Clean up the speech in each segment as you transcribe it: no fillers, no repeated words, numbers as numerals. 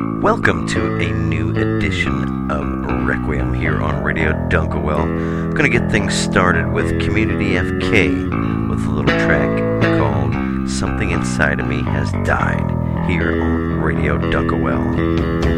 Welcome to a new edition of Requiem here on Radio Dunkerwell. I'm going to get things started with Community FK with a little track called Something Inside of Me Has Died here on Radio Dunkerwell.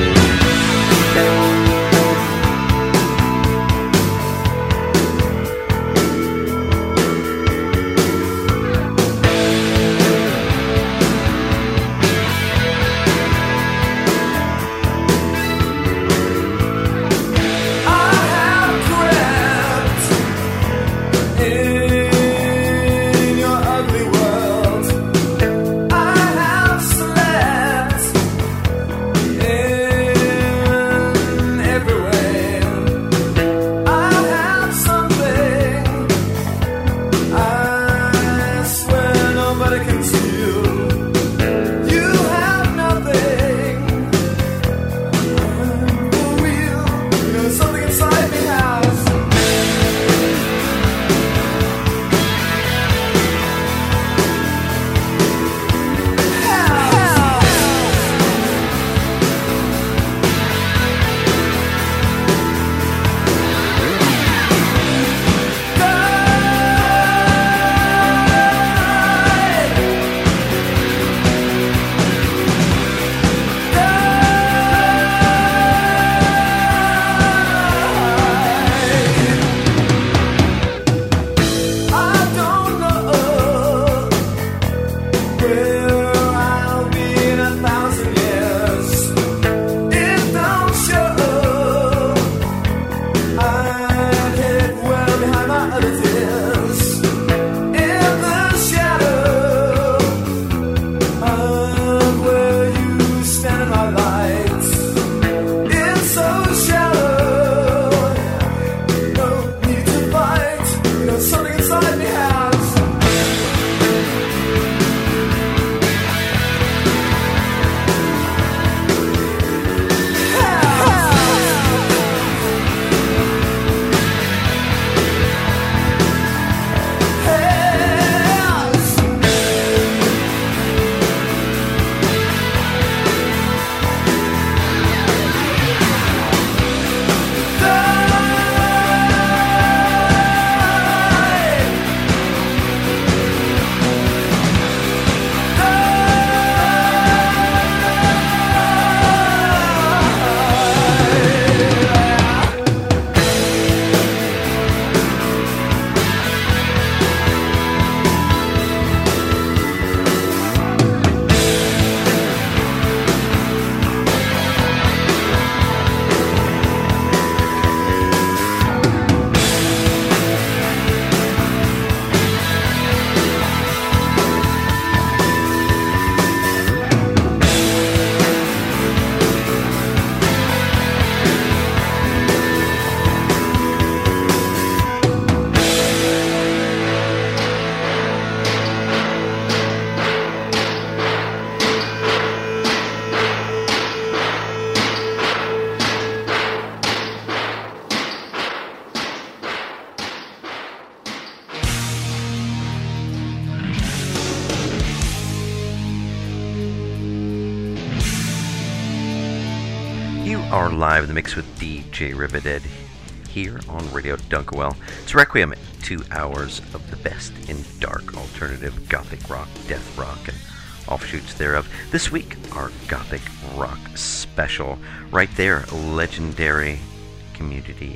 Live in the mix with DJ Riveted here on Radio Dunkerwell. It's Requiem, 2 hours of the best in dark, alternative, gothic rock, death rock, and offshoots thereof. This week, our gothic rock special. Right there, legendary Community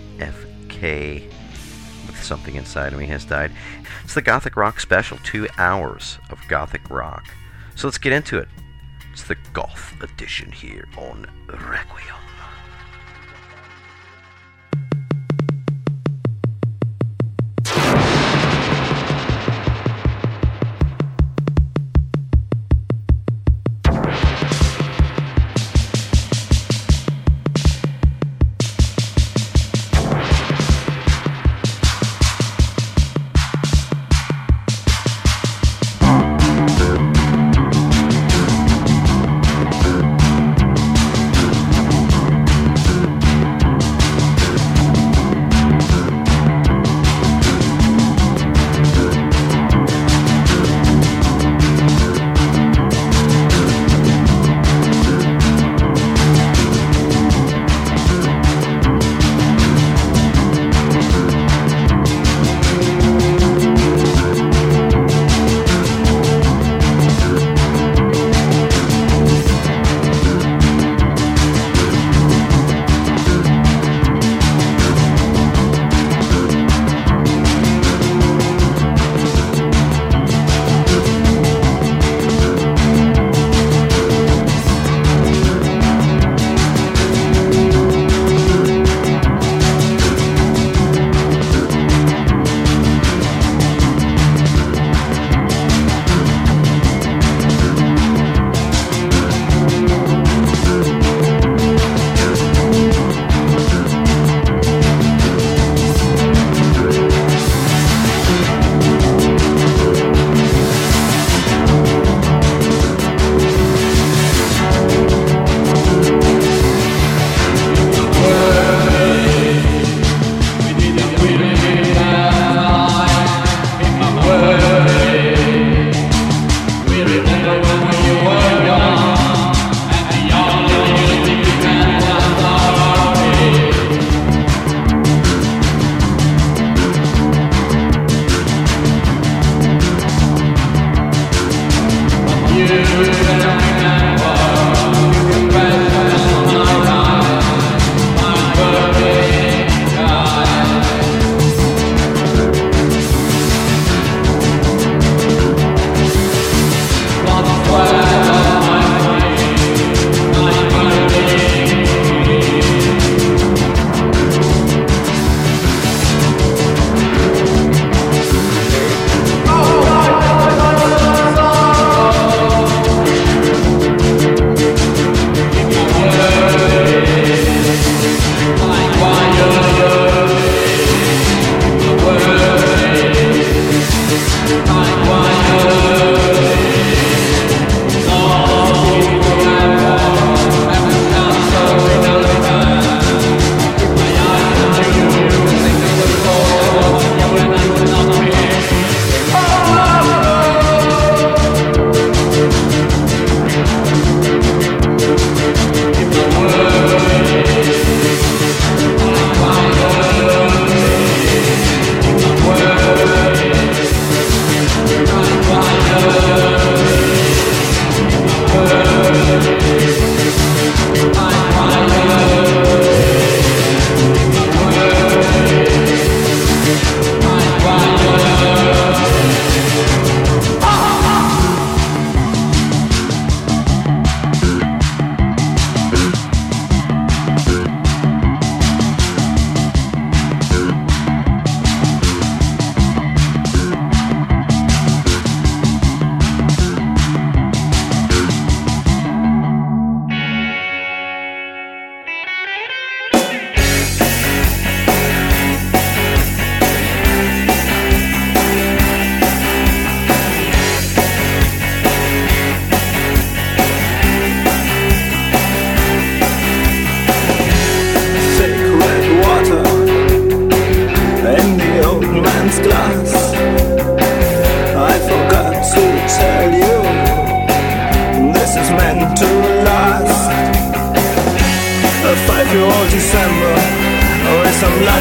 FK with Something Inside of Me Has Died. It's the gothic rock special, 2 hours of gothic rock. So let's get into it. It's the goth edition here on Requiem.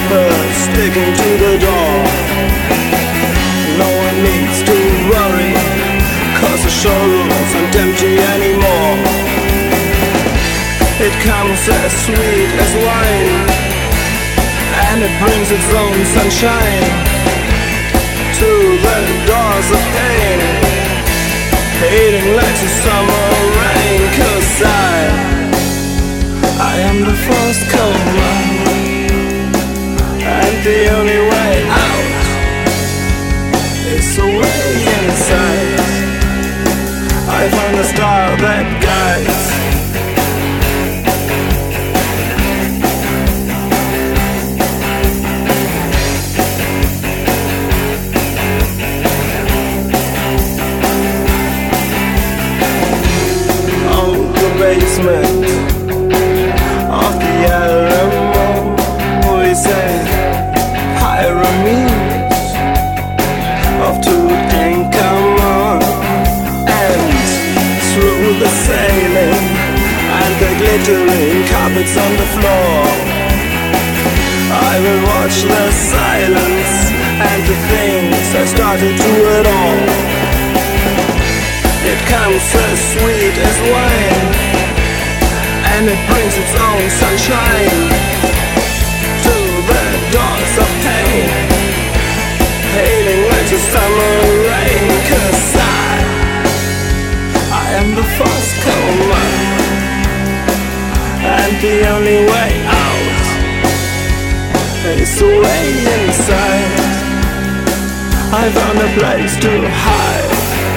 keeper sticking to the door. No one needs to worry, 'cause the showroom's not empty anymore. It comes as sweet as wine, and it brings its own sunshine to the doors of pain, hating like the summer rain. 'Cause I am the first comer, and the only way out is the way inside. I found a star that guides. Basement of the Alamo, we say pyramids of Tutankhamun, and through the sailing and the glittering carpets on the floor, I will watch the silence and the things I started to adore. It comes as sweet as wine, and it brings its own sunshine to the doors of pain, hailing like the summer rain. 'Cause I am the first comer, and the only way out is the way inside. I found a place to hide.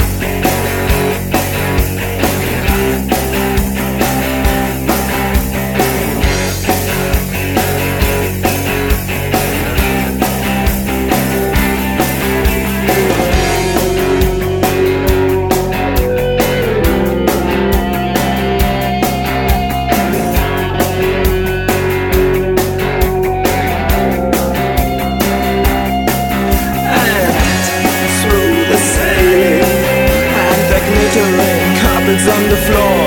On the floor,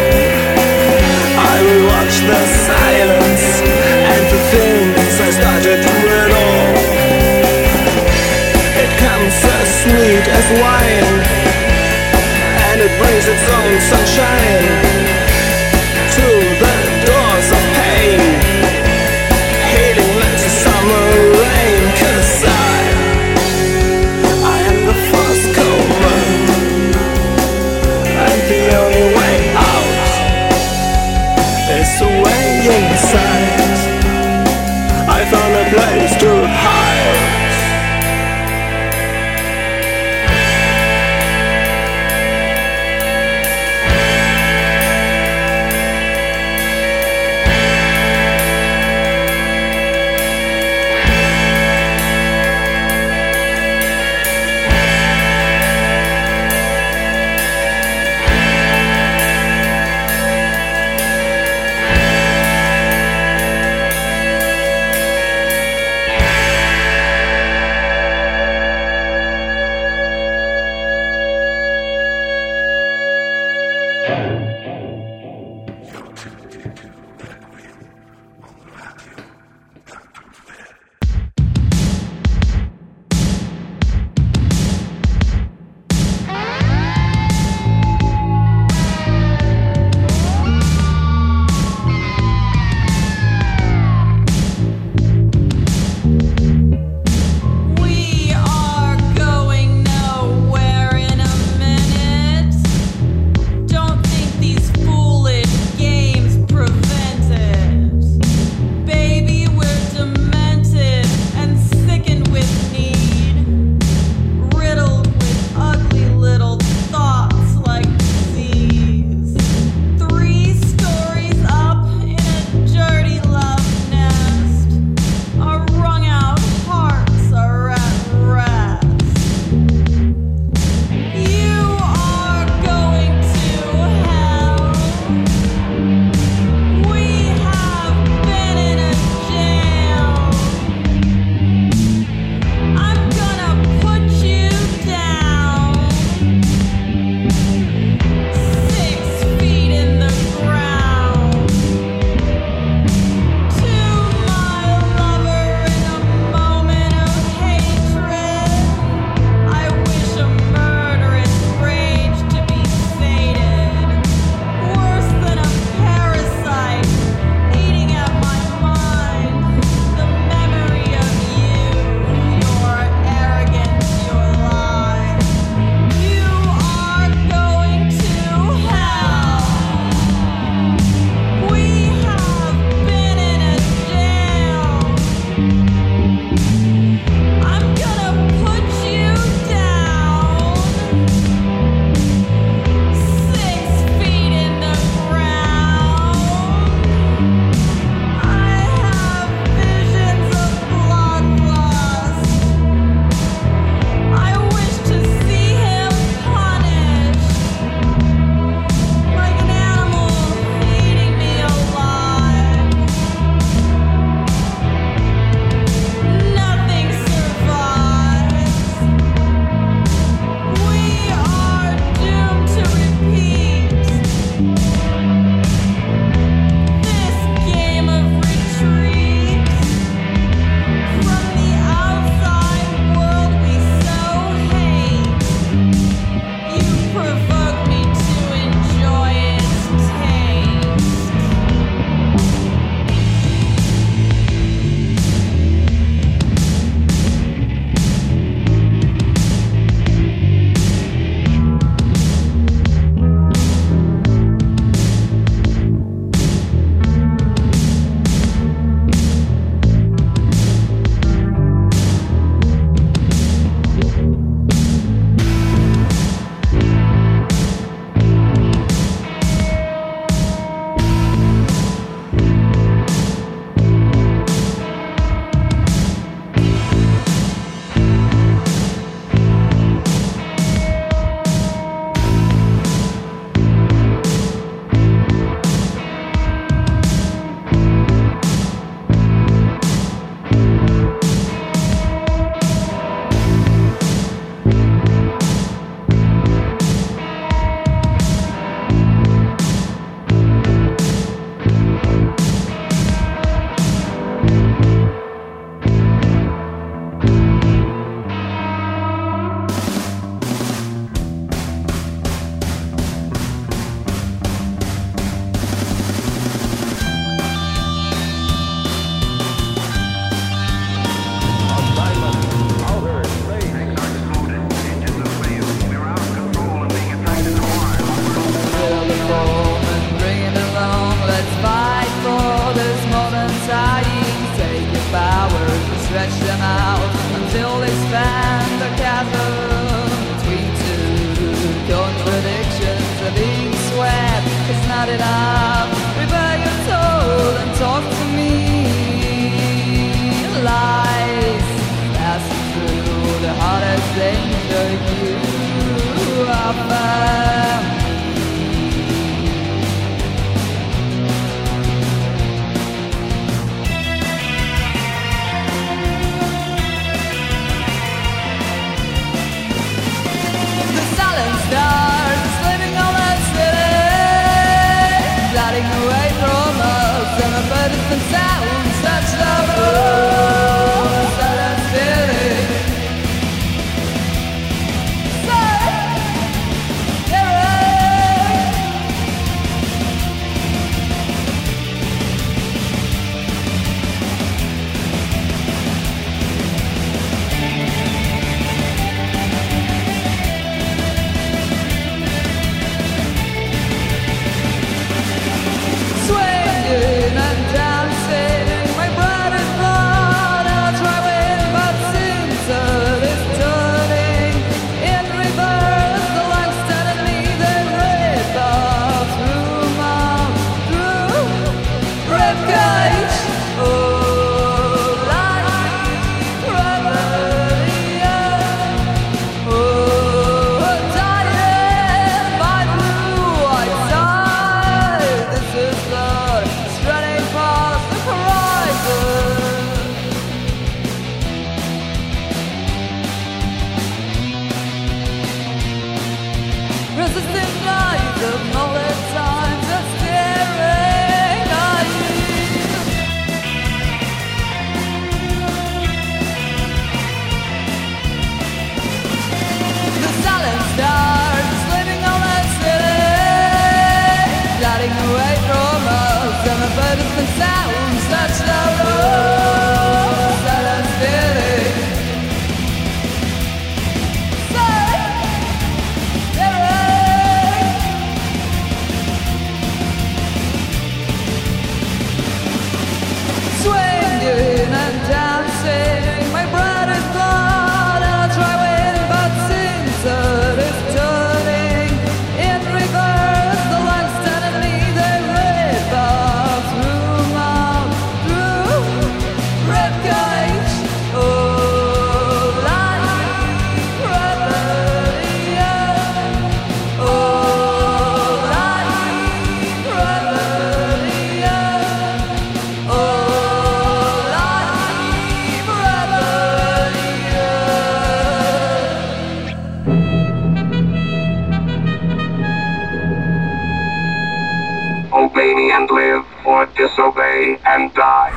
I will watch the silence and the things I started to adore. It comes as sweet as wine, and it brings its own sunshine to the doors of pain, hating like the summer rain. 'Cause I am the first comer, the only way out is the way inside. I found a place to hide. had enough. Prepare your soul and talk to me. Lies passing through the hardest danger you offer. The silent stars sleeping on the city, gliding away from us, and the burdensome sounds touch the road. Silent city. Swinging and dancing, my bride is blood. I'll try with, but since is turning in reverse, the lights telling me they rip off through ribcage. Oh, life, rebellion. Oh, dying by blue white side. This is blood spreading past the horizon. Resisting lies of knowledge, times are staring at you. The silent stars sleeping on the city, gliding away from us, and the burdensome sounds touch the road. Silent city. Swinging and dancing, my bride is blood, and I'll try with, but since is turning in reverse, the lights telling me they rip off through ribcage. Oh, life, rebellion. Oh, life, rebellion. Oh, life, rebellion. Obey and live, or disobey and die.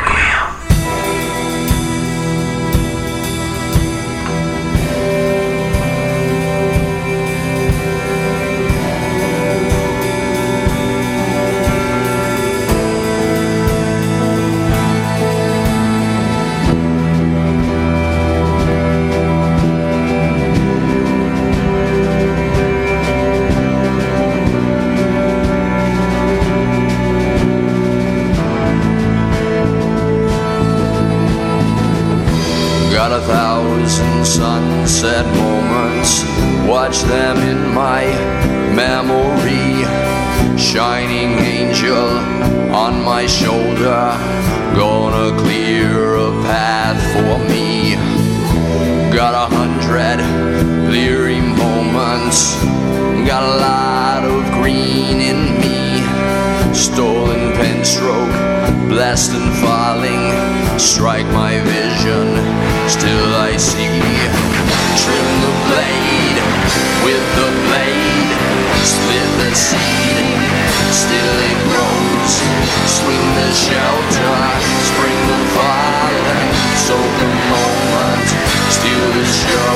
Got 1,000 sunset moments, watch them in my memory. Shining angel on my shoulder, gonna clear a path for me. Got 100 bleary moments, got a lot of green in me. Stolen pen stroke, blessed and falling, strike my vision, still I see. Trim the blade with the blade, split the seed, still it grows. Swing the shelter, spring the fall, soak the moment, steal the show.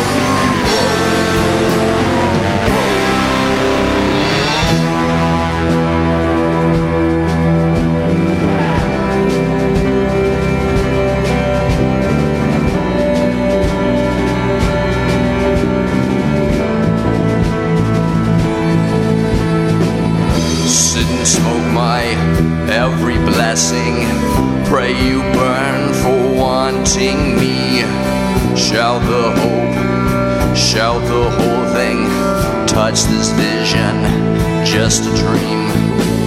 Smoke my every blessing, pray you burn for wanting me. Shout the hope, shout the whole thing, touch this vision, just a dream.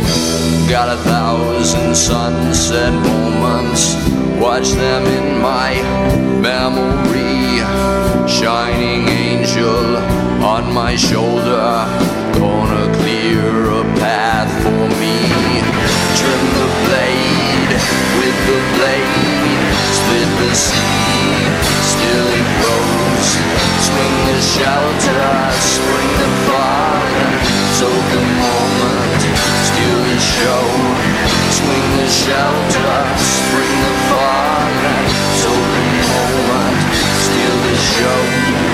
got 1,000 sunset moments. Watch them in my memory. Shining angel on my shoulder, gonna clear a path for me. Trim the blade with the blade, split the seed, still it grows. Swing the shelter, spring the fire, soak the moment, steal the show. Swing the shelter, spring the fire, soak the moment, steal the show.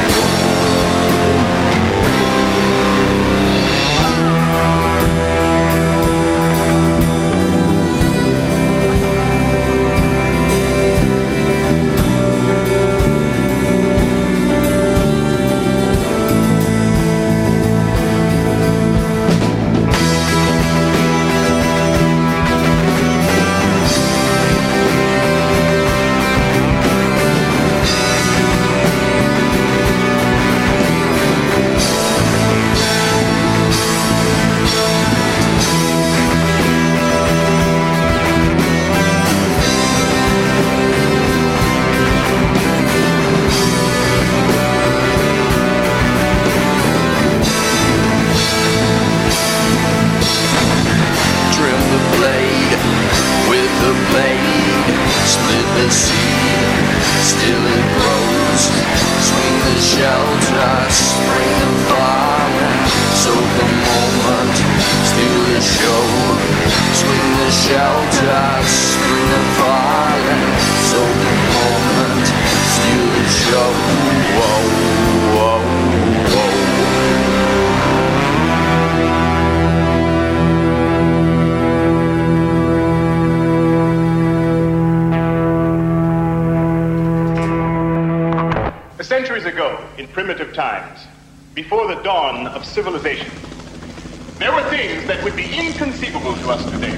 Centuries ago, in primitive times, before the dawn of civilization, there were things that would be inconceivable to us today.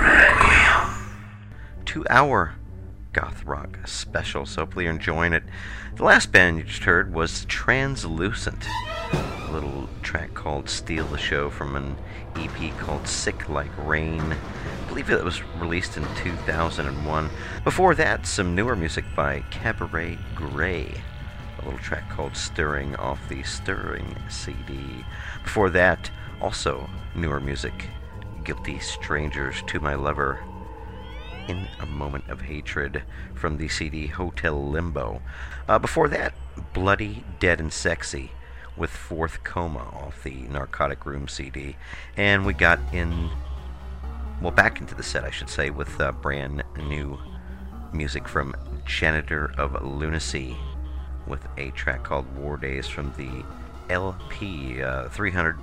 2-hour goth rock special, so hopefully you're enjoying it. The last band you just heard was Translucent, a little track called Steal the Show from an EP called Sick Like Rain. I believe it was released in 2001. Before that, some newer music by Cabaret Grey, a little track called Stirring off the Stirring CD. Before that, also newer music, Guilty Strangers to My Lover in a Moment of Hatred from the CD Hotel Limbo. Before that, Bloody, Dead and Sexy with Fourth Coma off the Narcotic Room CD. And we got back into the set, I should say, with brand new music from Janitor of Lunacy with a track called War Days from the LP. 300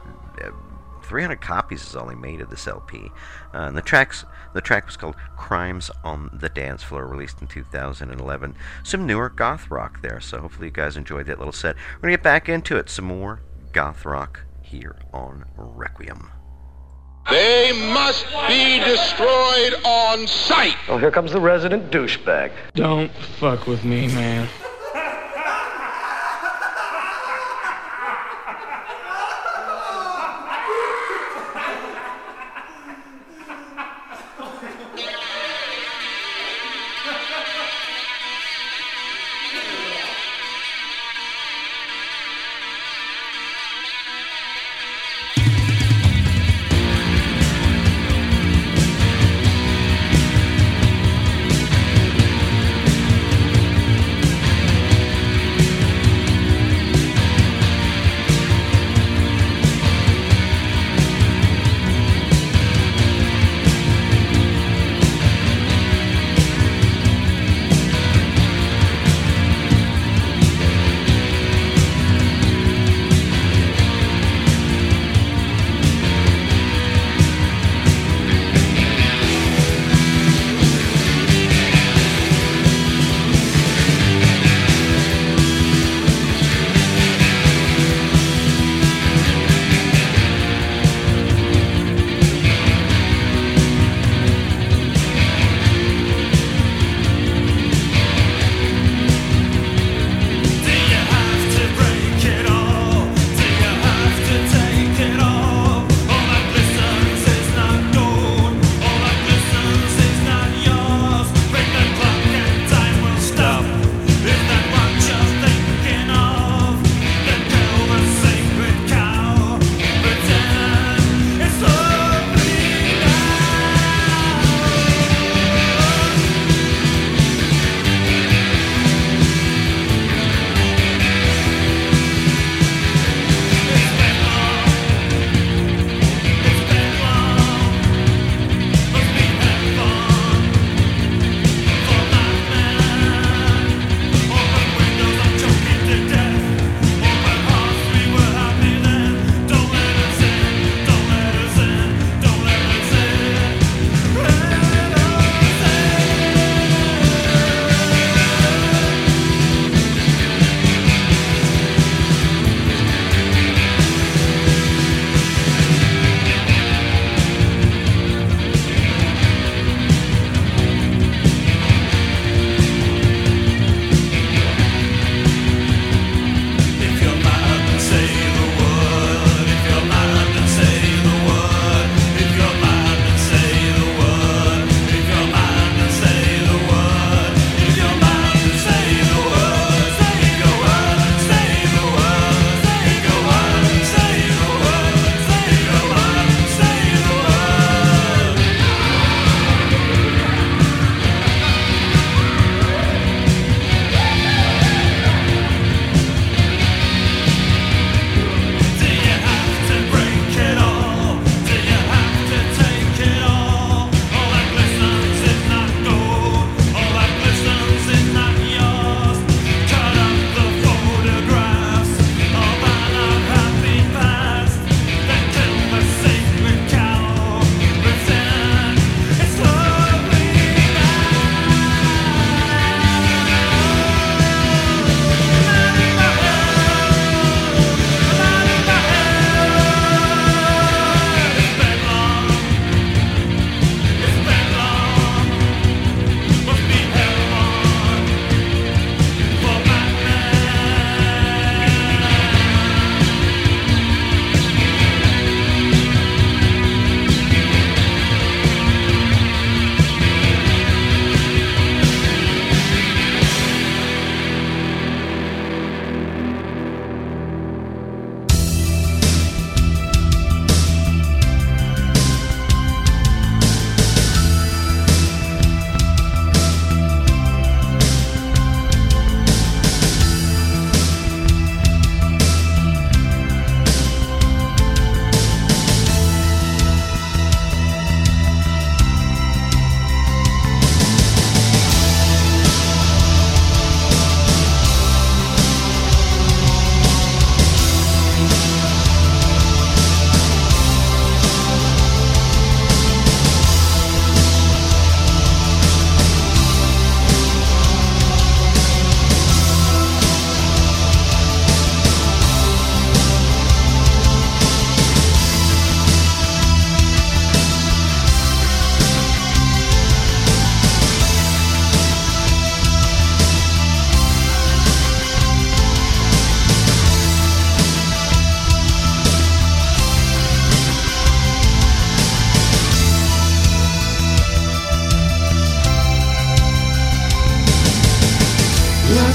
copies is only made of this LP. And the track was called Crimes on the Dance Floor, released in 2011. Some newer goth rock there, so hopefully you guys enjoyed that little set. We're going to get back into it. Some more goth rock here on Requiem. They must be destroyed on sight. Oh, here comes the resident douchebag. Don't fuck with me, man.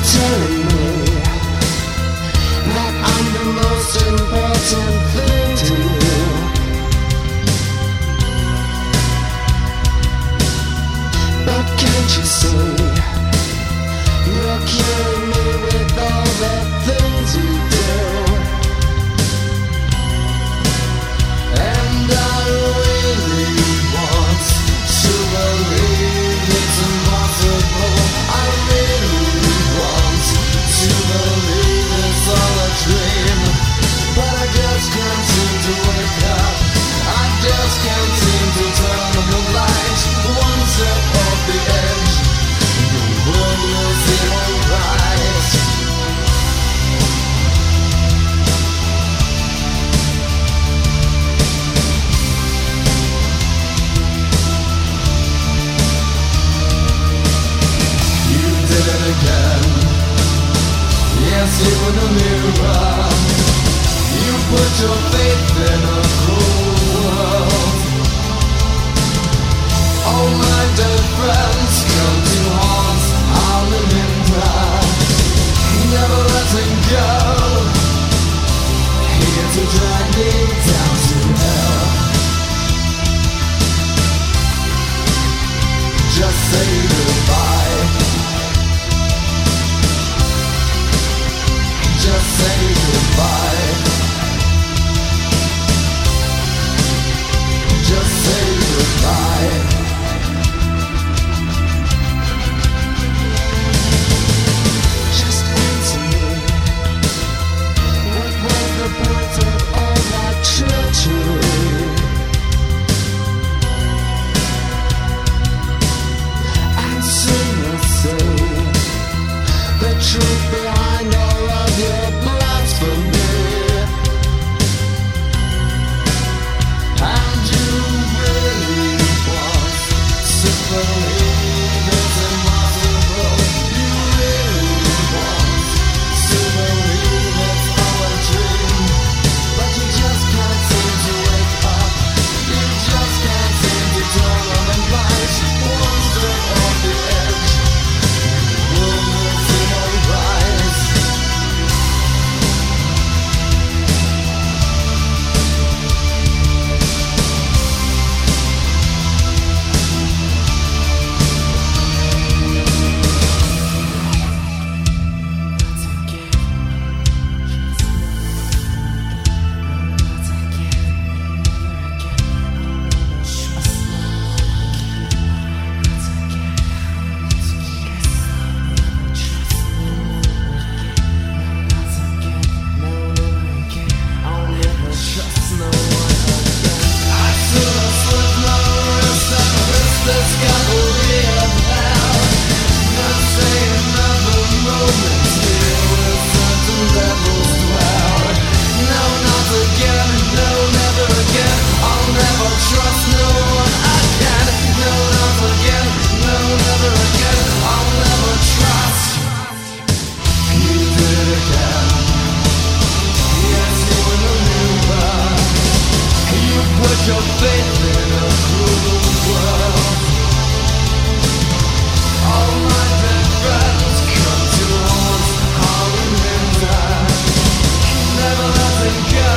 telling me that I'm the most important thing to you. But can't you see, you're killing me with all the things you do. And I really want to believe it's impossible. I really want to believe it's all a dream. But I just can't seem to wake up. I just can't seem to turn on the light. One step off the edge, the world will seem alright. You did it again. Yes, you in the mirror. You put your faith in a cruel world. All my dead friends come to haunt our Melinda. Never letting go. Here to drag me down to hell. Just say goodbye. Just say goodbye. Just say goodbye. Just answer me. What was the point of all that treachery? Answer me, say the truth behind all of your blasphemy. And you really want to believe it's impossible. You really want to believe it's all a dream. But you just can't seem to wake up. You just can't seem to turn on the light. One step off the edge, the world will seem alright. Your faith in a cruel world. All my dead friends come to haunt Harlem never letting go.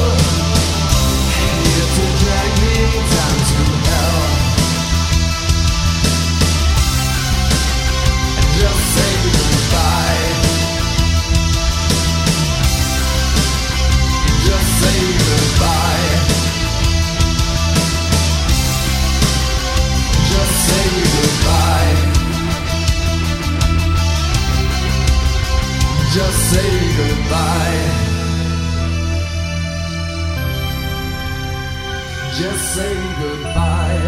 Here to drag me down to hell. And just say goodbye. Just say goodbye. Just say goodbye. Just say goodbye. Just say goodbye.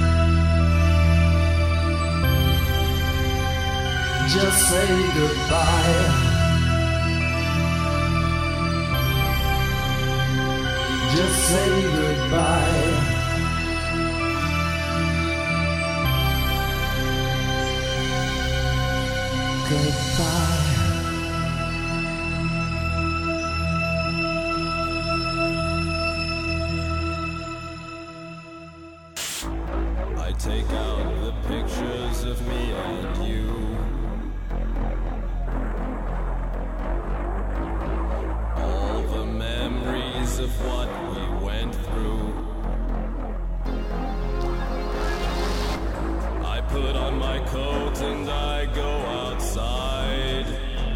Just say goodbye. Just say goodbye. Goodbye. I take out the pictures of me and you. of what we went through. I put on my coat and I go outside.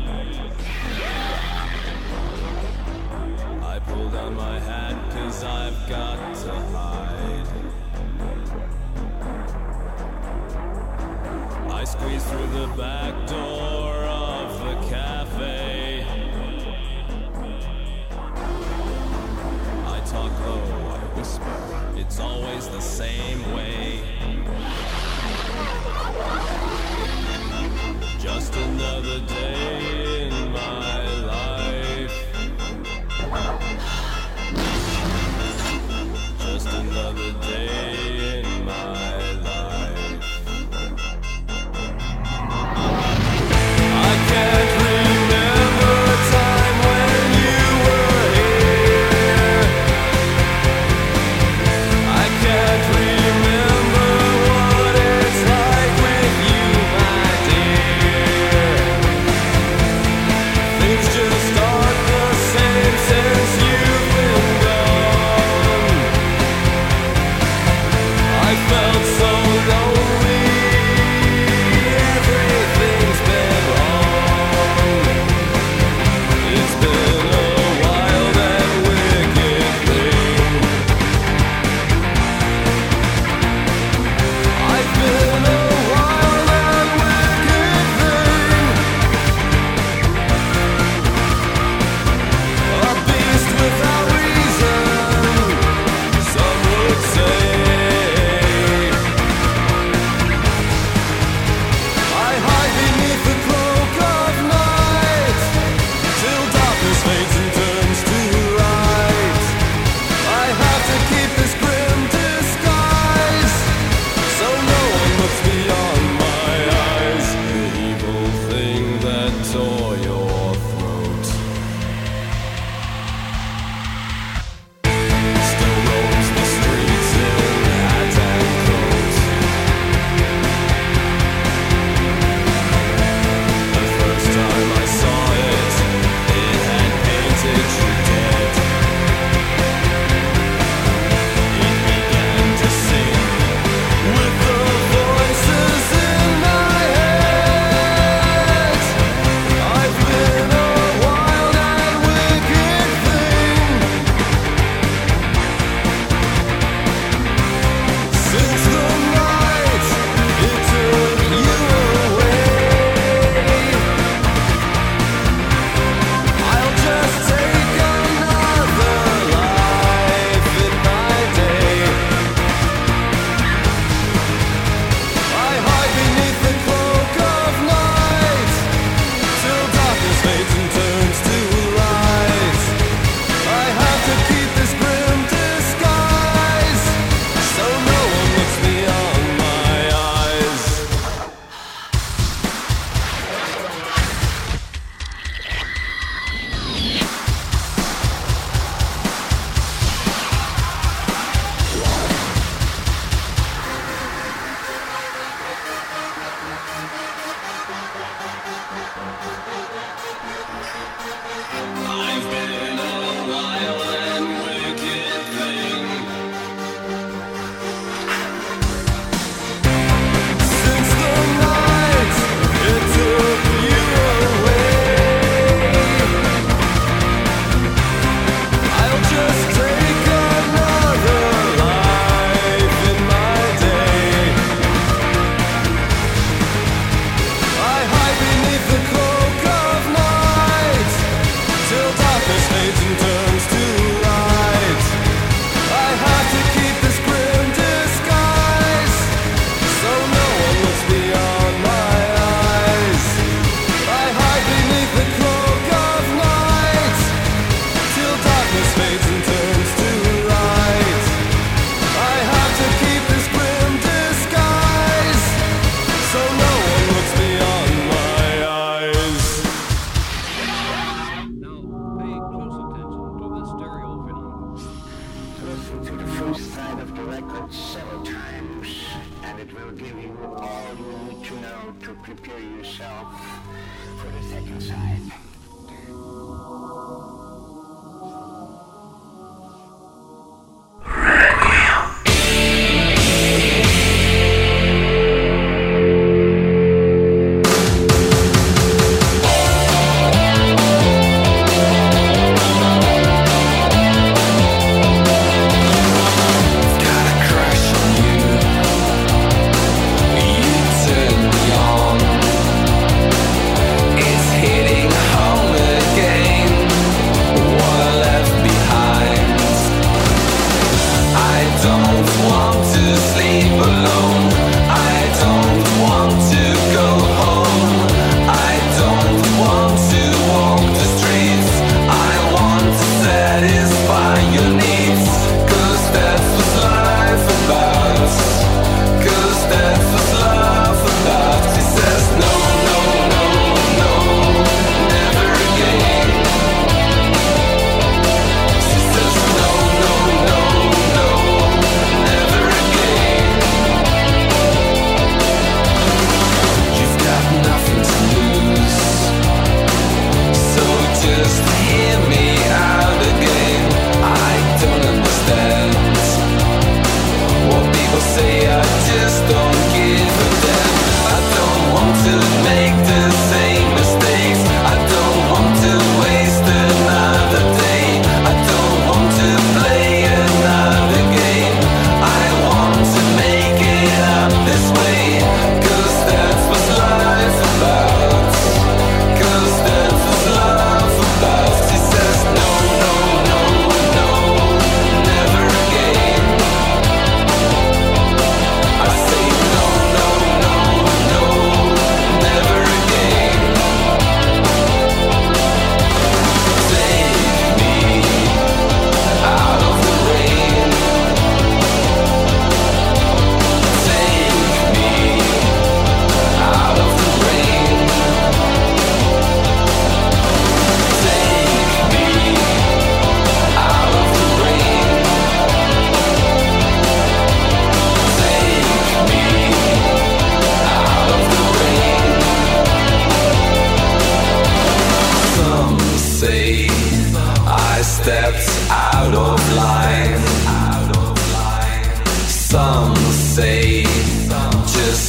I pull down my hat 'cause I've got to hide. I squeeze through the back door of the cafe. I talk low, I whisper, it's always the same way. Just another day in my life. Just another day in my life. I can't remember a time when you were here. I can't remember what it's like with you, my dear. Things just aren't the same since you've been gone. I felt so lonely. Everything's been wrong. It's been a wild and wicked thing. I've been a wild and wicked thing. A beast without reason, some would say. I hide beneath the cloak of night till darkness fades and turns to light. I have to keep this grim disguise so no one looks beyond my eyes. The evil thing that tore your throat still roams the streets in hat and coat. The first time I saw it, it had painted you dead. It began to sing with the voices in my head. I've been a wild and wicked thing since the night it took you away. I'll just take another life in my day. I hide beneath the cloak of night till darkness fades and turns to light. I have to keep this grim disguise so no one looks beyond my eyes. I've been a wild and wicked thing since the night it took you away. I'll just take another life in my day. I hide beneath the cloak of night till darkness fades and turns to light. I have to keep this grim disguise so no one looks beyond my eyes. I hide beneath the cloak of night till darkness fades and turns to light. I have to keep this grim disguise so no one looks beyond my eyes. Now, pay close attention to this stereo film. Listen to the first side of the record several times, and it will give you all you need to know to prepare yourself for the second side.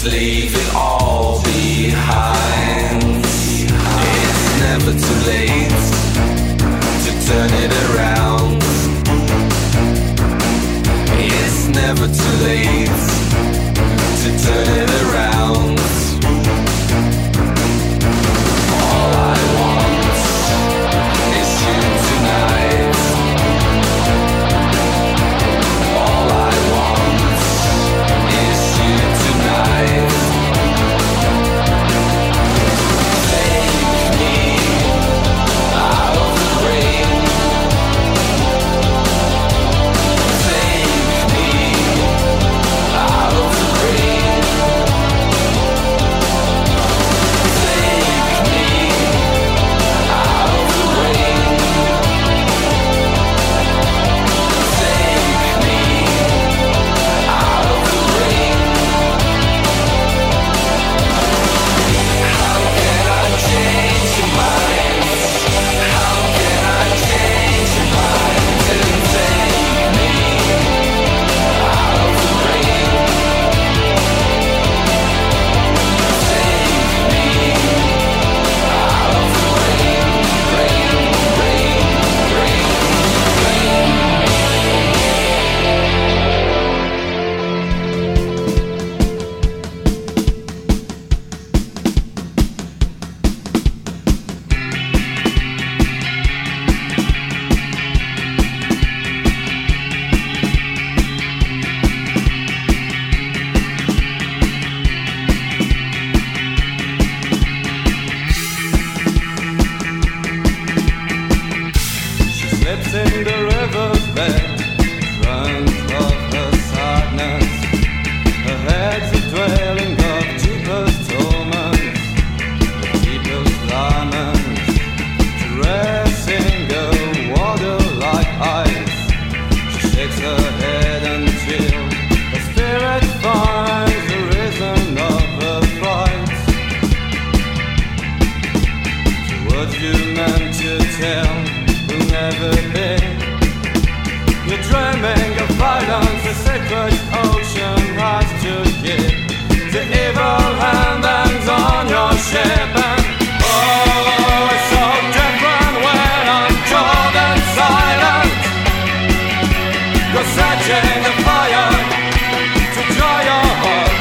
leave it all behind. It's never too late to turn it around. It's never too late to turn it around. All I want is you tonight. All I want is you tonight. Take me out of the rain. Take me out of the rain. Take me out of the rain. Take me out of the rain. How can I change your mind? How can I change your mind and take me out of the rain? Take me out of the rain, rain, rain, rain, rain. She slips in the river's bed, drunk of her sadness. Her head's a dwelling of deepest torment, the deepest diamonds, dressing her water like ice. She shakes her head until her spirit finds the reason of her fright. The words you meant to tell will never be. You're dreaming of violence, the sacred ocean has to give. The evil hand hangs on your ship, and oh, it's so different when I'm cold and silent. You're setting a fire to dry your heart.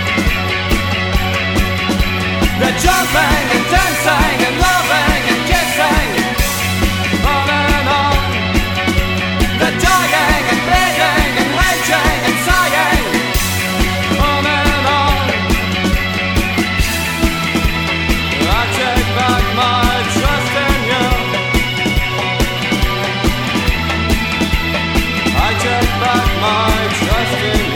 They're jumping and dancing and loving and kissing on and on. They're dying and bleeding and hating and sighing on and on. I take back my trust in you. I take back my trust in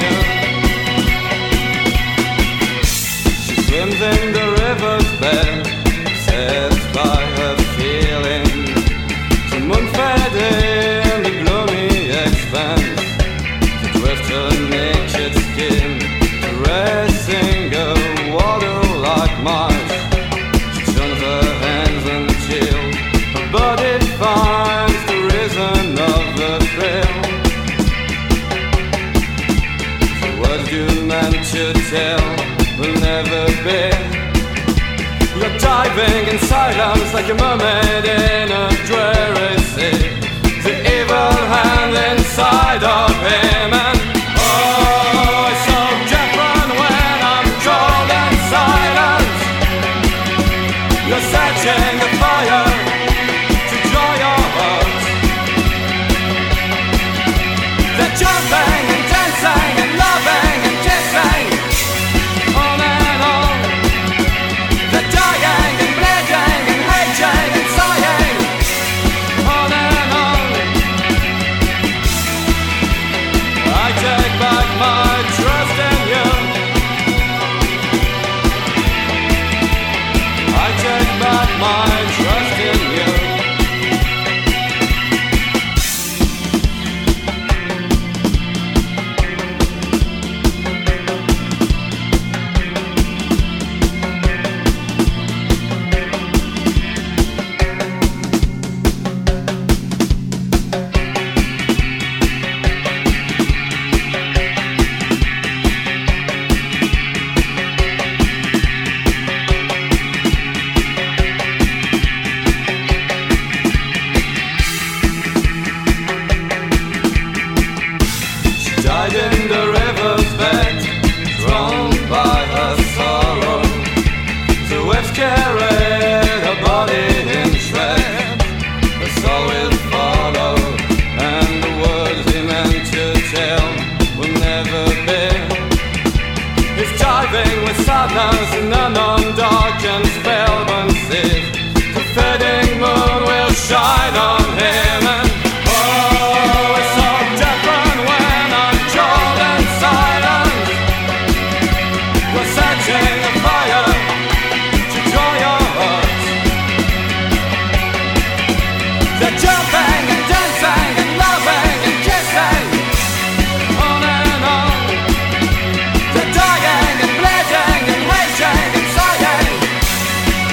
you. She swims in the river's bed, set by her feeling. The moon fed in the gloomy expanse, to twist her naked skin, caressing her water like Mars. She turns her hands until her body finds the reason of the thrill. The words you meant to tell will never be. You're diving in silence like a mermaid in a dreary sea. The evil hand inside of him, and oh, it's so different when I'm cold and silent. You're setting a fire to dry your heart. They're jumping and dancing and loving and kissing on and on. They're dying and bleeding and hating and sighing with sadness and unknown dark and spellbound sea. The fading moon will shine on him, and oh, it's so different when I'm cold and silent. We're setting a fire to draw your heart. They're jumping and dancing and loving and kissing on and on. They're dying and bleeding and hating and sighing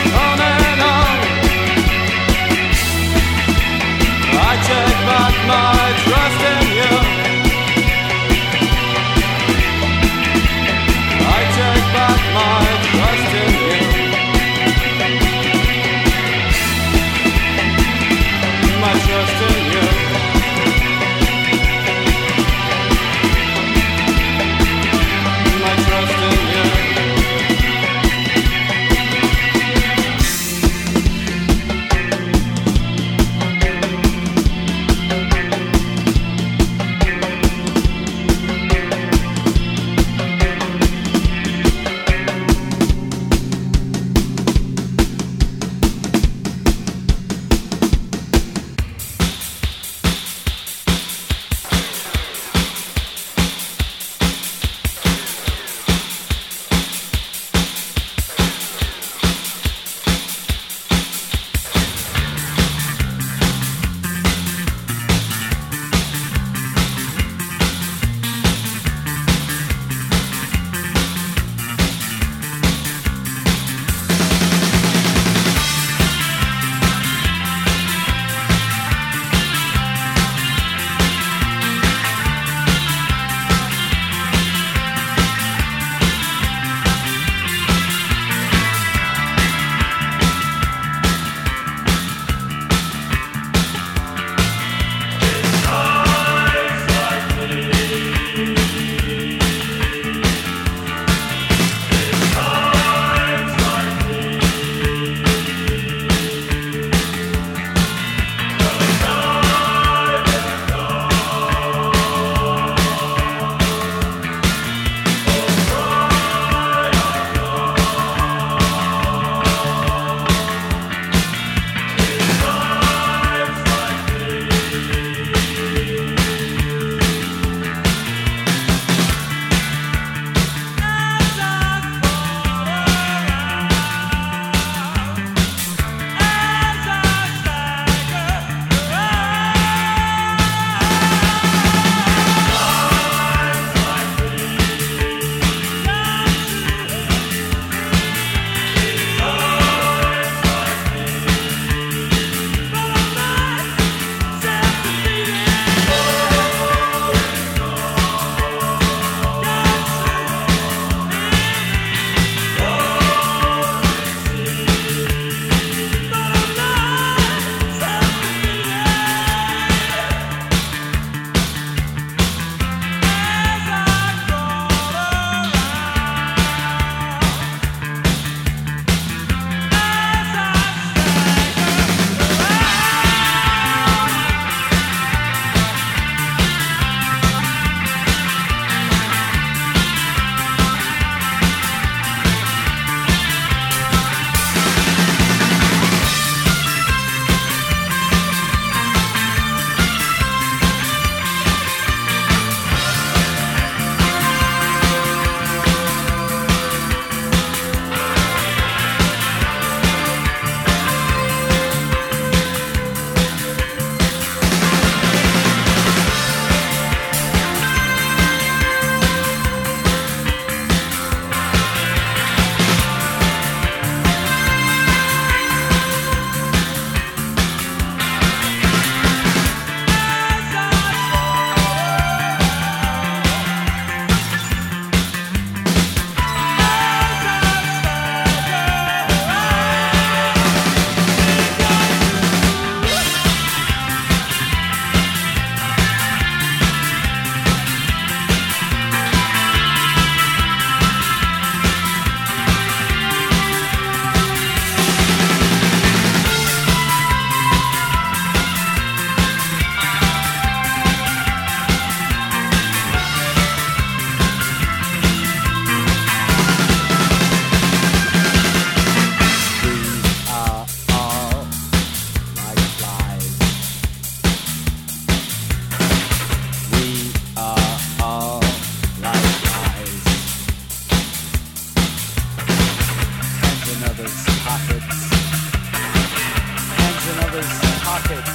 rockets, hands in others' pockets.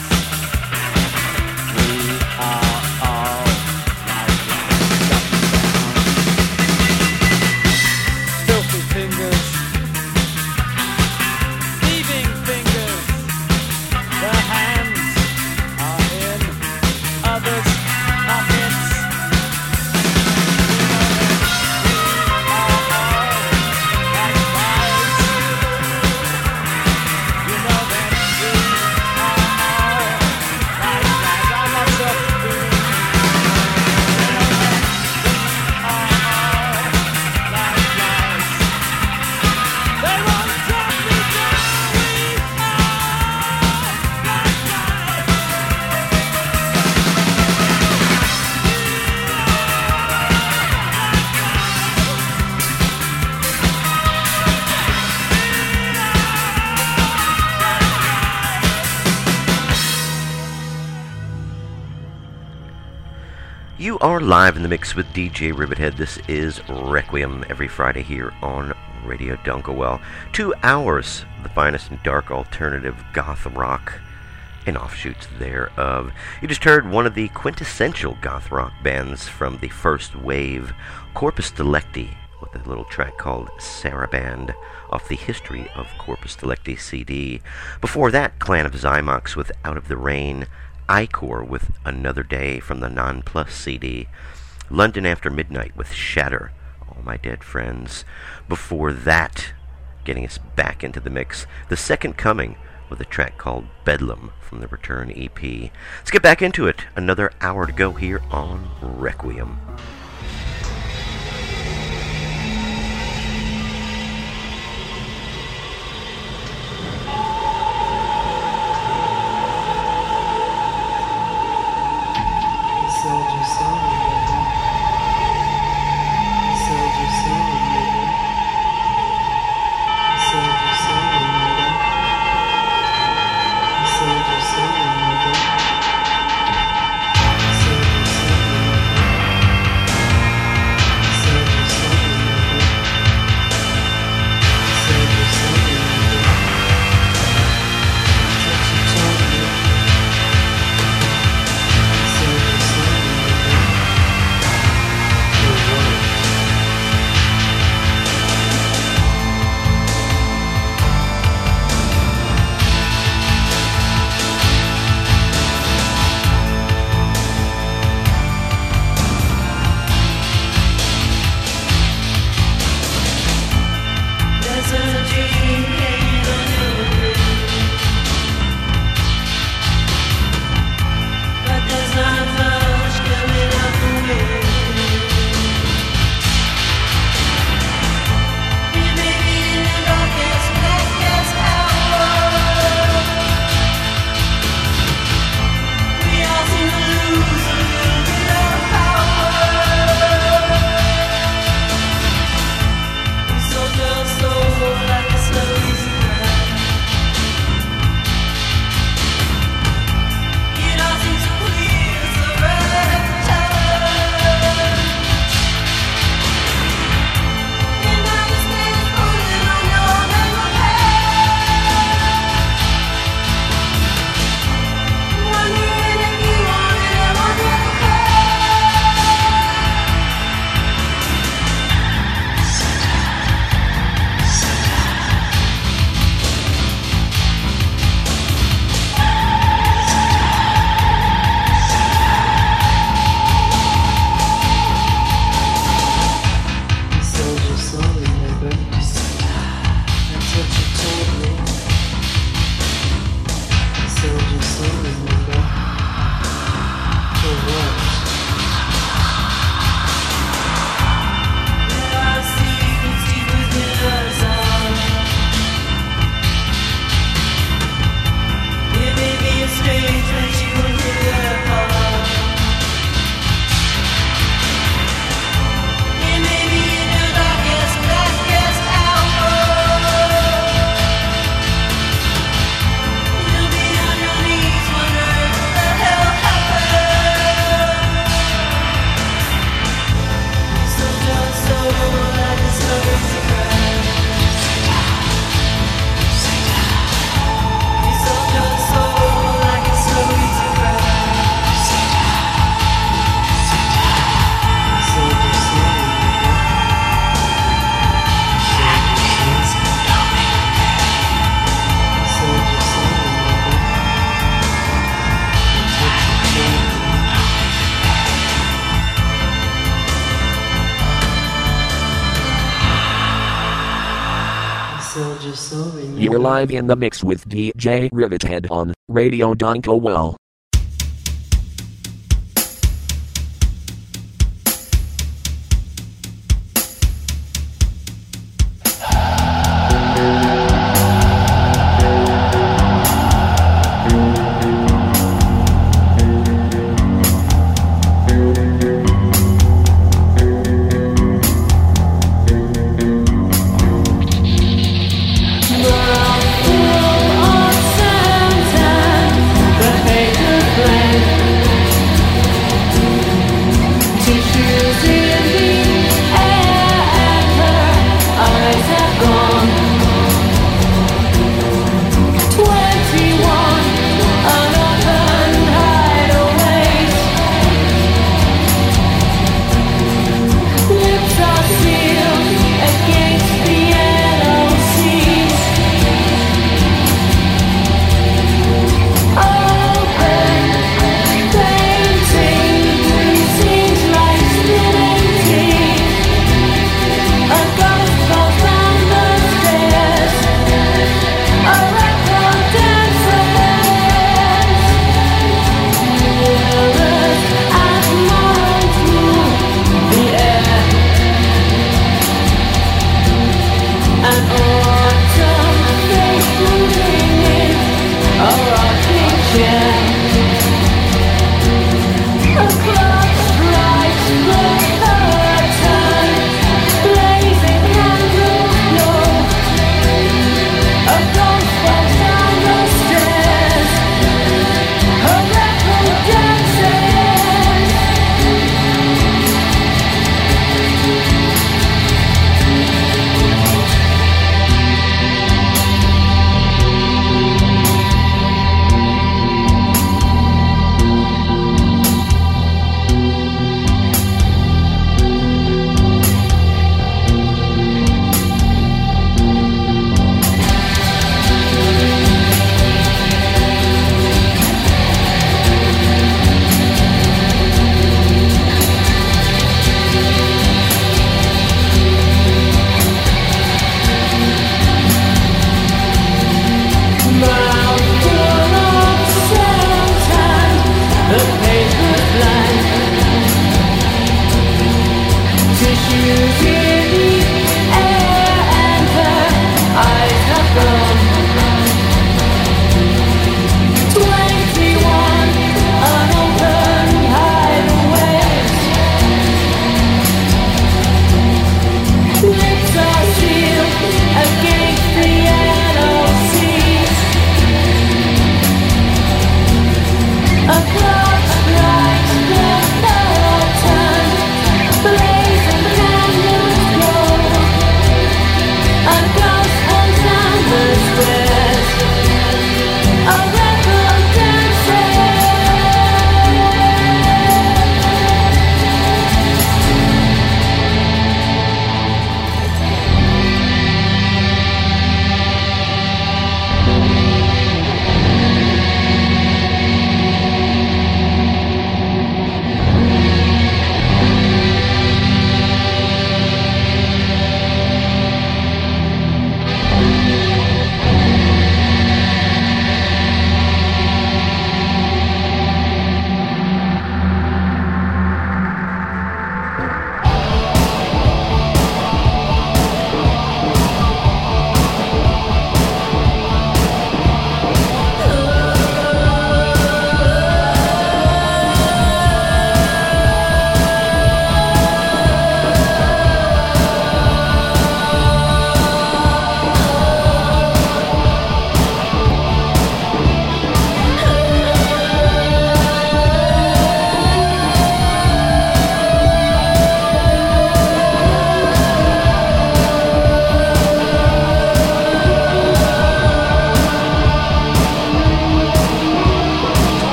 We are all like filthy fingers, thieving fingers. The hands are in others' pockets. You are live in the mix with DJ Rivethead. This is Requiem every Friday here on Radio Dunkelwell. 2 hours of the finest in dark alternative goth rock and offshoots thereof. You just heard one of the quintessential goth rock bands from the first wave, Corpus Delicti, with a little track called Saraband off the History of Corpus Delicti CD. Before that, Clan of Zymox with Out of the Rain, Icor with Another Day from the Non-Plus CD, London After Midnight with Shatter, All My Dead Friends. Before that, getting us back into the mix, The Second Coming with a track called Bedlam from the Return EP. Let's get back into it. Another hour to go here on Requiem. Sold your soul, You're live in the mix with DJ Rivethead on Radio Donkowell. The hate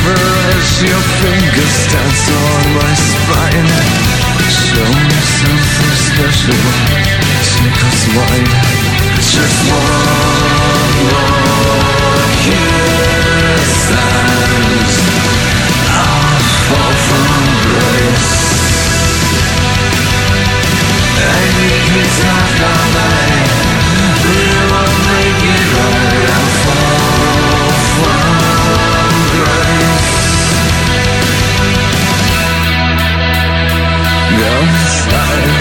shiver as your fingers dance on my spine. Show me something special, take us wide. Just one more kiss and I'll fall from grace. And you can talk all night, we won't make it right. I'll fall from grace. Go inside.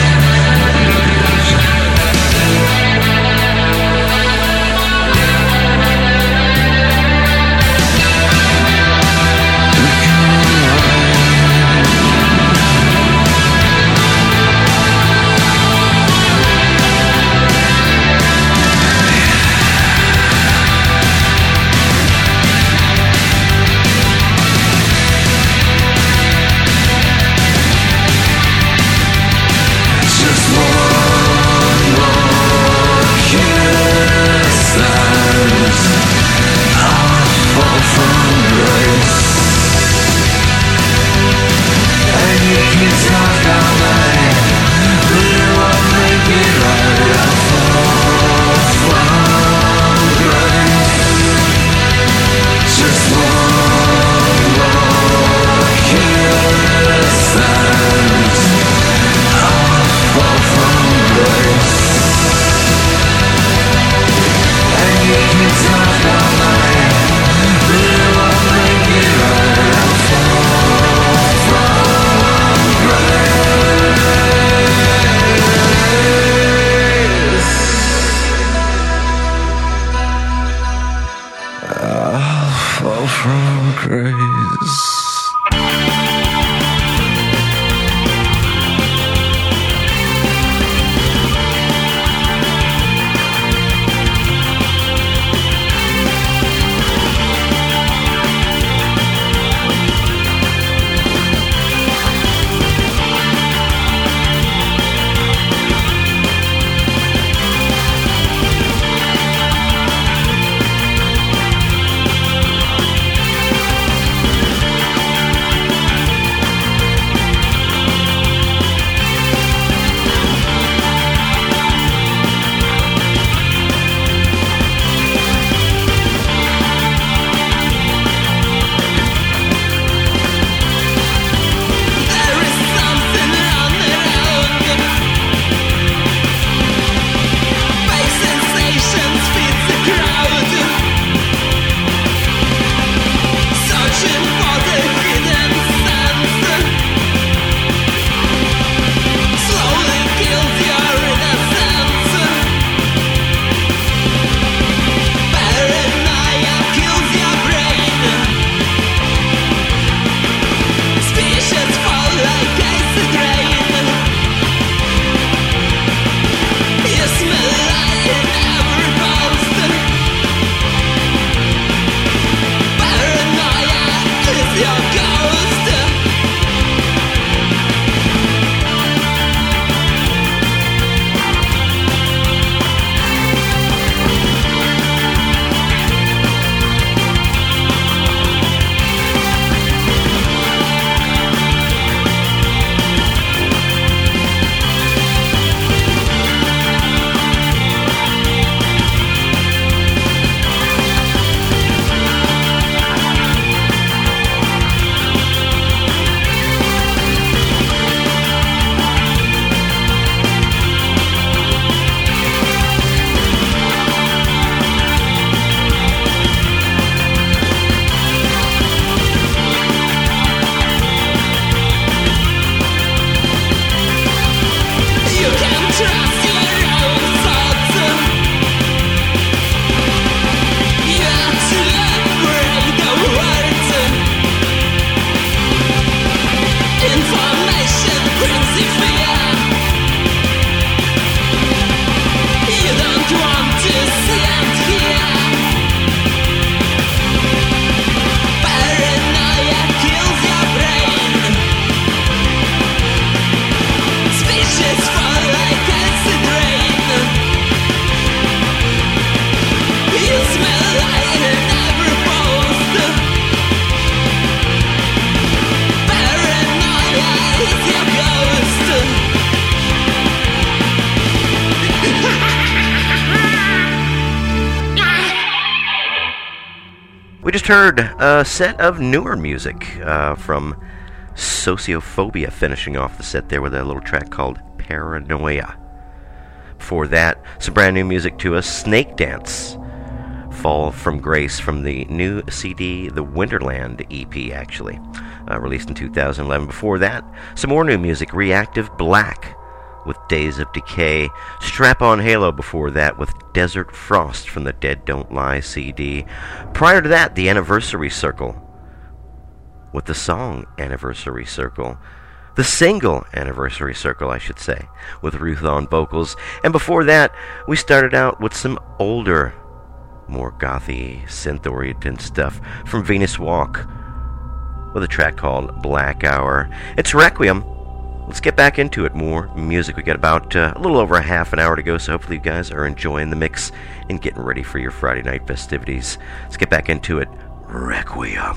just heard a set of newer music from Sociophobia, finishing off the set there with a little track called Paranoia. Before that, some brand new music to us, Snake Dance, Fall from Grace, from the new CD, the Winterland EP, actually, released in 2011. Before that, some more new music, Reactive Black with Days of Decay, Strap On Halo before that with Desert Frost from the Dead Don't Lie CD. Prior to that, the Anniversary Circle with the song Anniversary Circle. The single Anniversary Circle, I should say, with Ruth on vocals. And before that, we started out with some older, more gothy, synth-oriented stuff from Venus Walk with a track called Black Hour. It's Requiem. Let's get back into it. More music. We got about a little over a half an hour to go, so hopefully you guys are enjoying the mix and getting ready for your Friday night festivities. Let's get back into it. Requiem.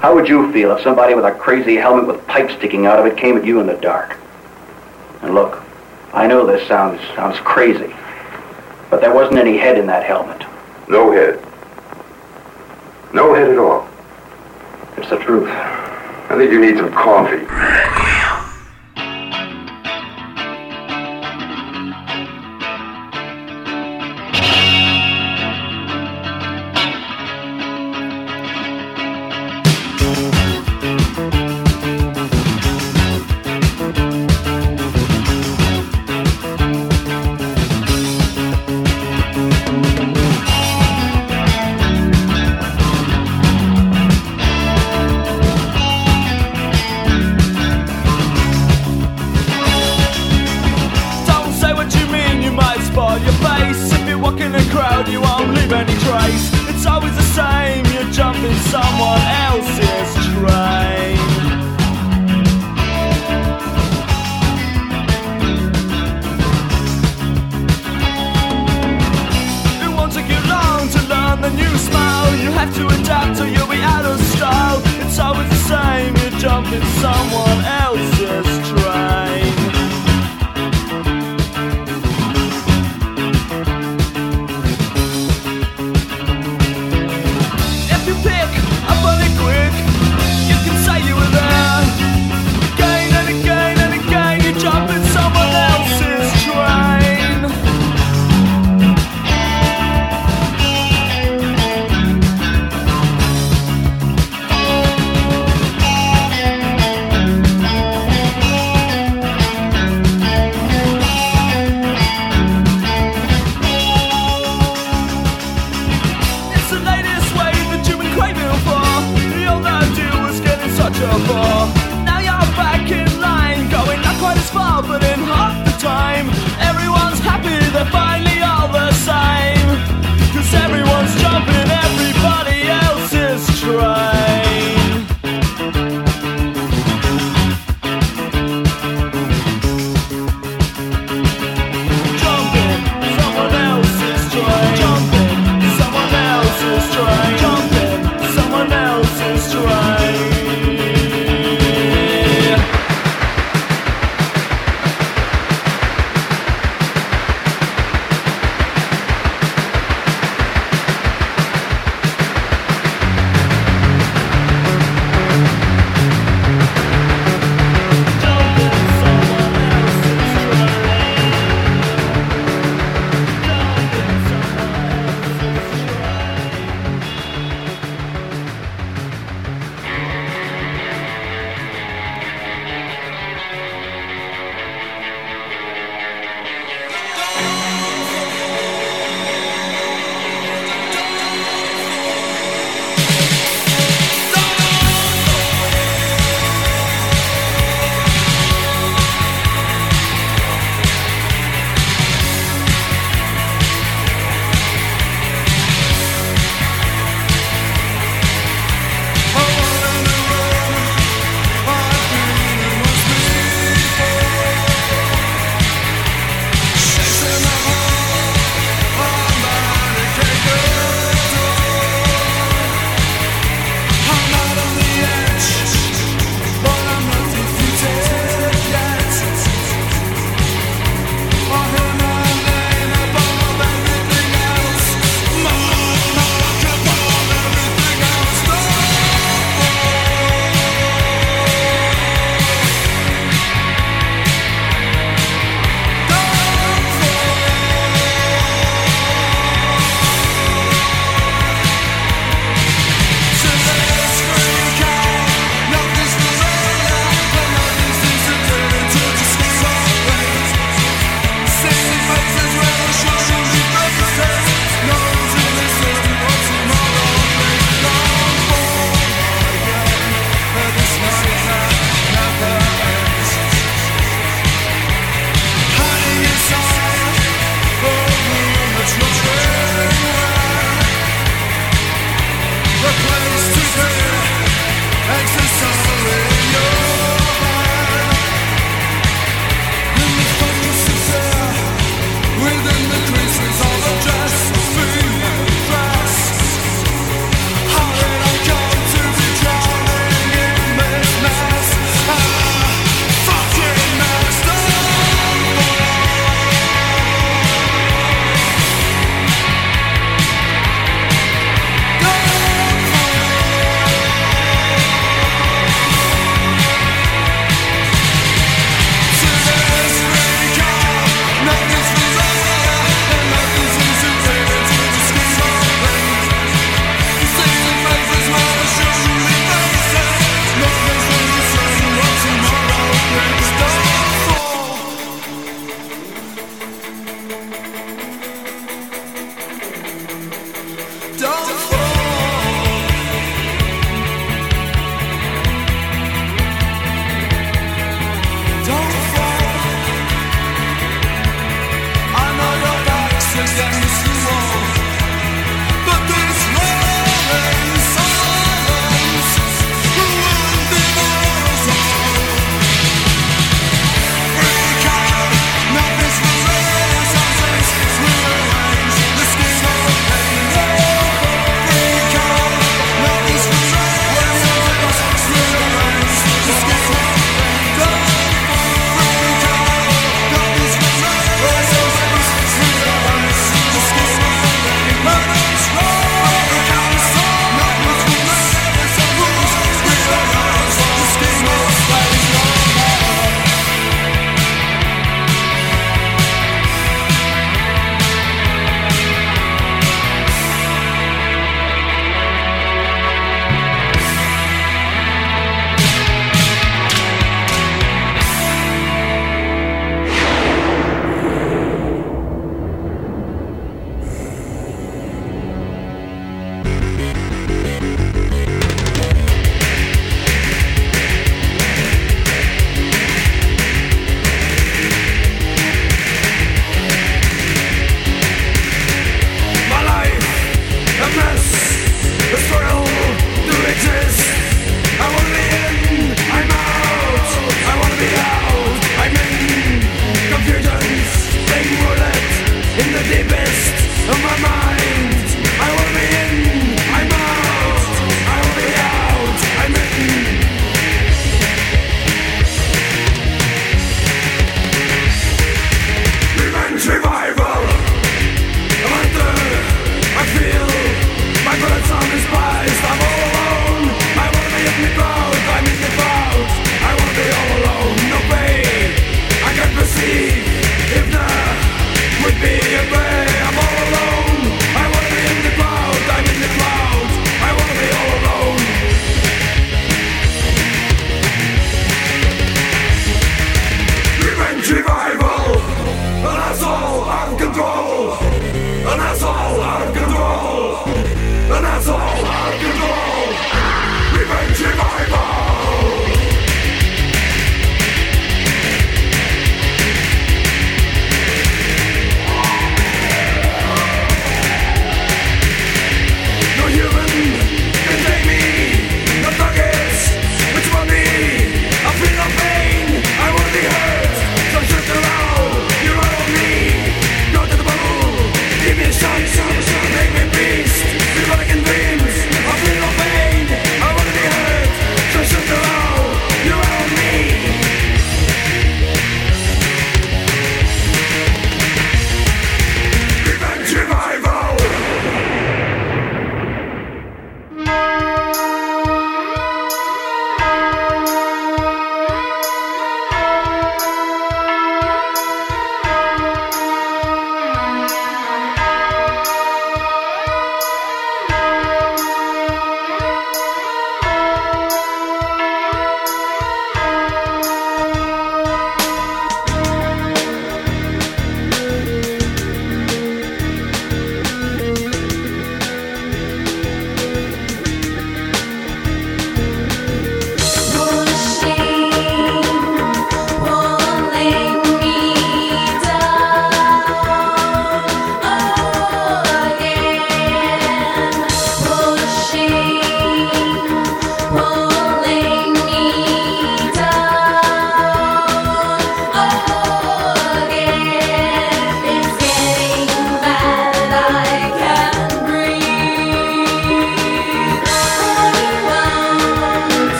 How would you feel if somebody with a crazy helmet with pipes sticking out of it came at you in the dark? And look, I know this sounds crazy, but there wasn't any head in that helmet. No head. No head at all. It's the truth. I think you need some coffee.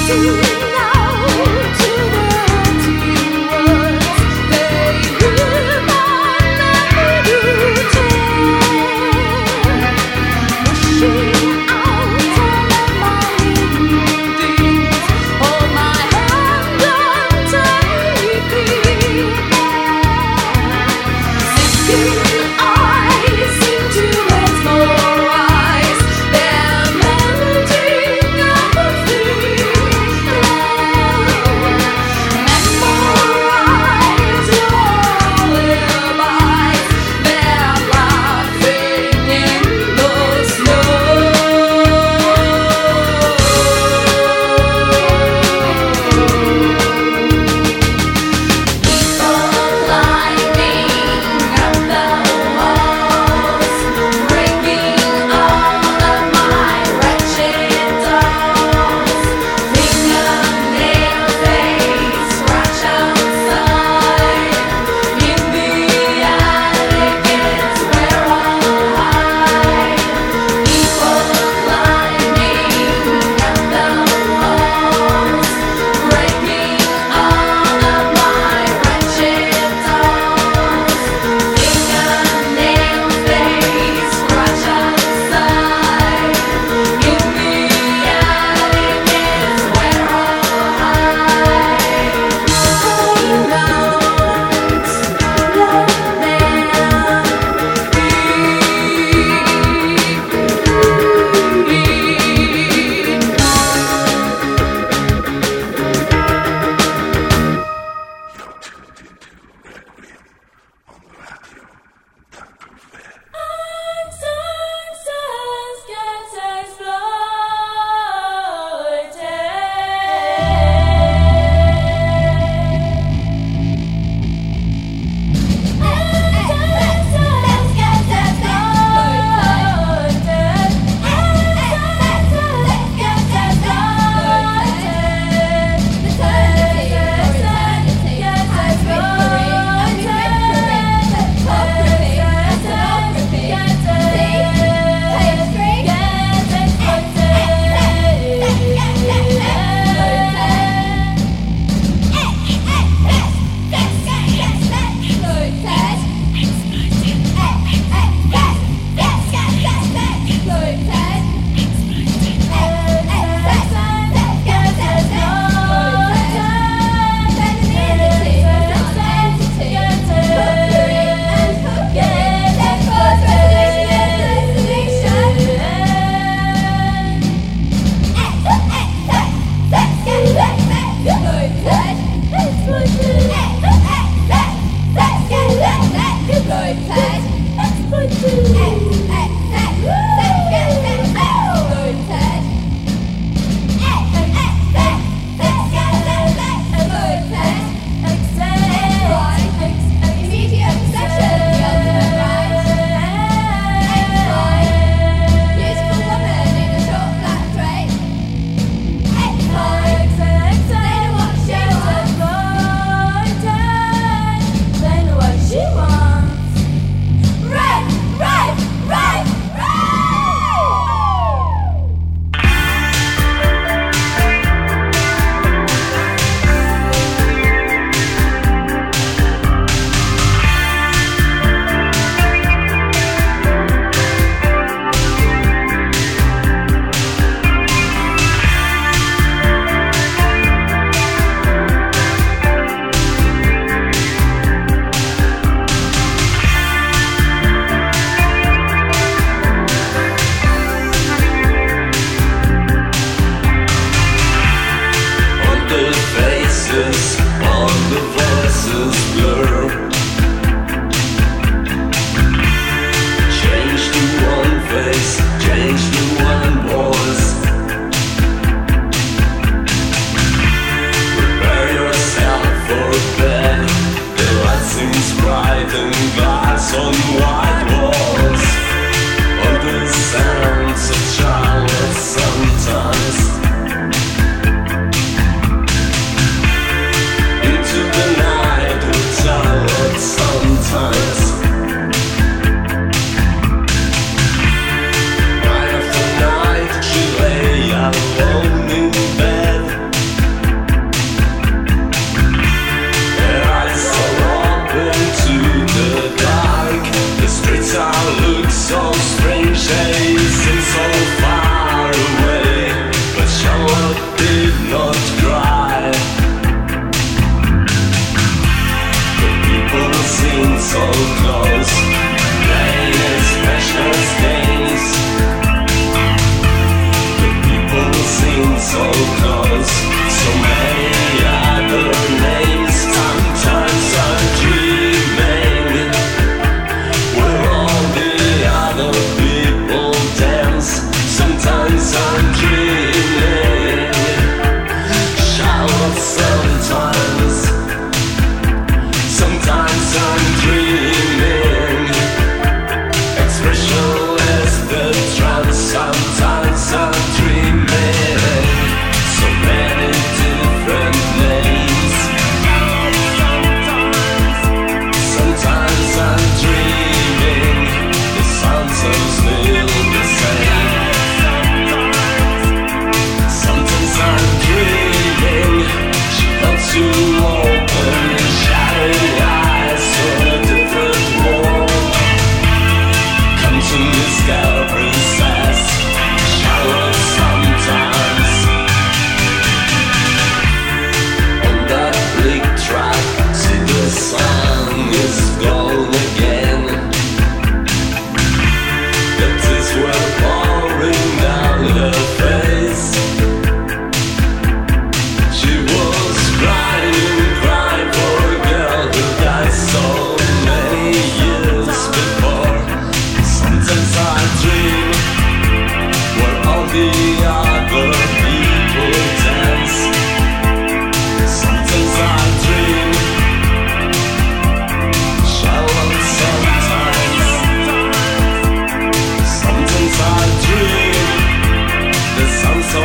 Mesmerize their melting apathy.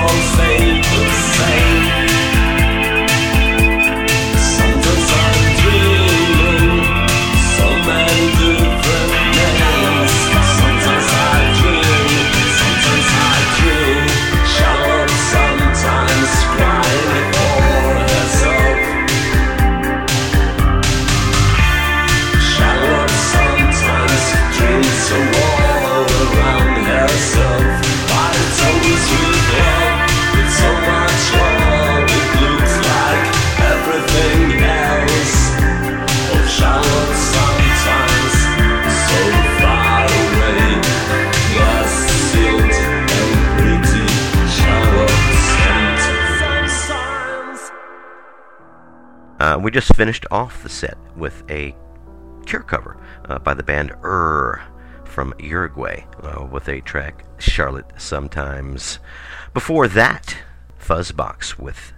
all stayed the same. Sometimes I'm dreaming so many different names. Sometimes I dream, sometimes I dream. Charlotte sometimes crying for herself. Charlotte sometimes dreams a wall around herself. But it's always with love, with so much love. It looks like everything else. Oh, Charlotte sometimes so far away, glass sealed and pretty. Charlotte sometimes. We just finished off the set with a Cure cover by the band from Uruguay with a track Charlotte Sometimes. Before that, Fuzzbox with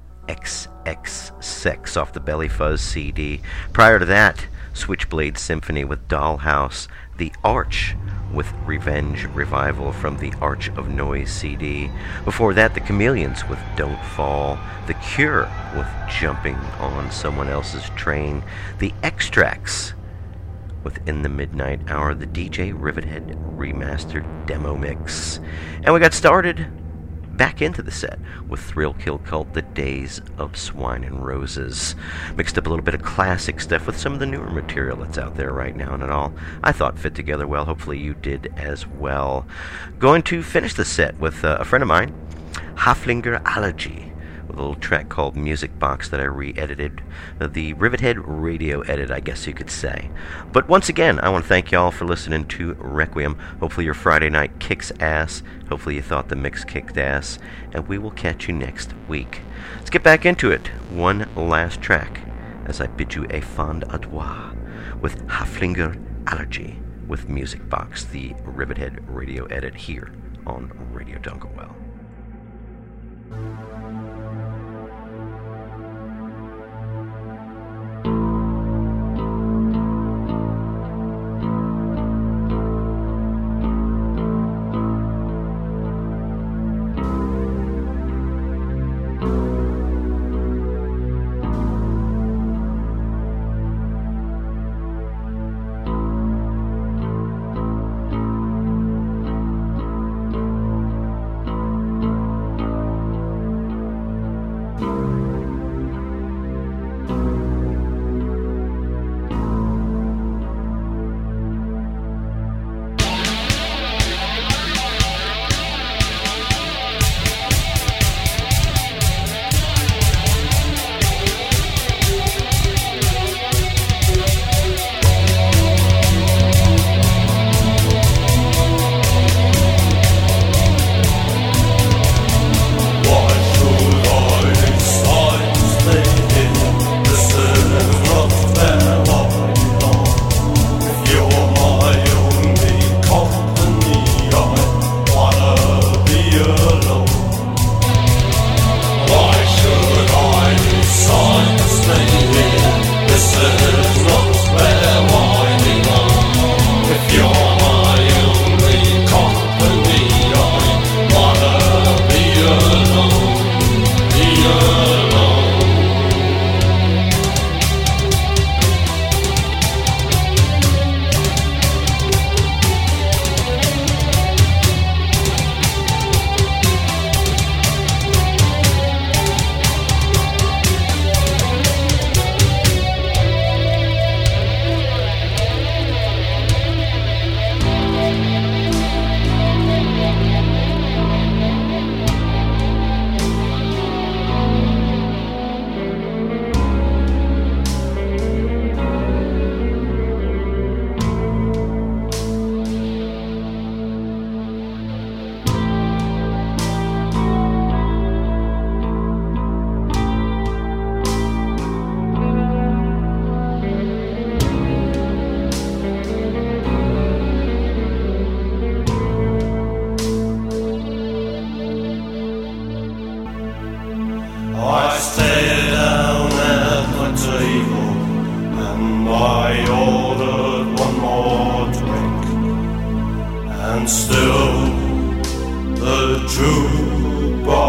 XX Sex off the Belly Fuzz CD. Prior to that, Switchblade Symphony with Dollhouse. The Arch with Revenge Revival from the Arch of Noise CD. Before that, the Chameleons with Don't Fall. The Cure with Jumping on Someone Else's Train. The Extracts with In the Midnight Hour, the DJ Rivethead remastered demo mix. And we got started back into the set with Thrill Kill Cult, The Days of Swine and Roses. Mixed up a little bit of classic stuff with some of the newer material that's out there right now, and it all, I thought, fit together well. Hopefully you did as well. Going to finish the set with a friend of mine, Haflinger Allergy, with a little track called Music Box that I re-edited. The Rivethead radio edit, I guess you could say. But once again, I want to thank y'all for listening to Requiem. Hopefully your Friday night kicks ass. Hopefully you thought the mix kicked ass. And we will catch you next week. Let's get back into it. One last track as I bid you a fond adieu with Haflinger Allergy with Music Box, the Rivethead radio edit here on Radio Dunkelwell. And still the jukebox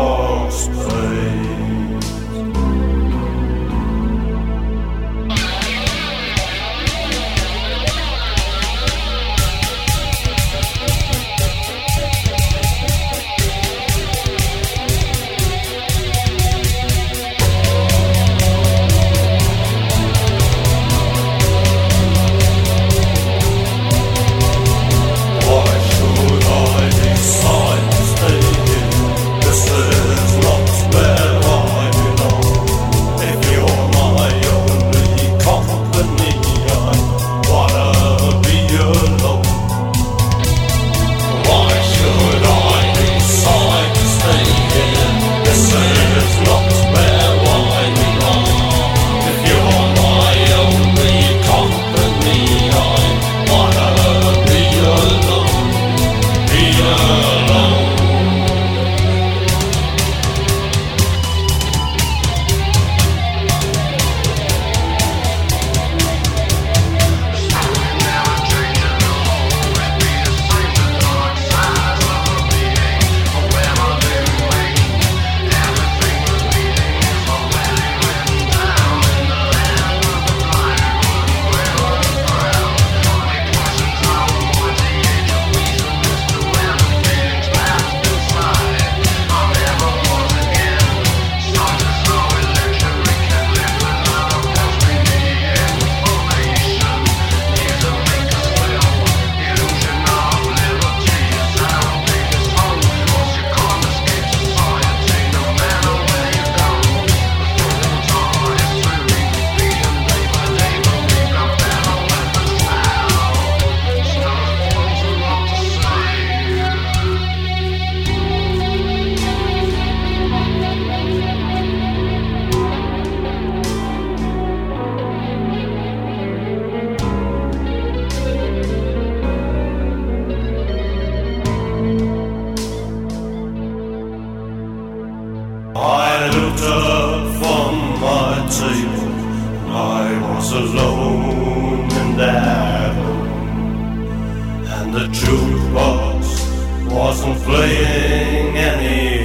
I looked up from my table, and I was alone in that room, and the jukebox wasn't playing any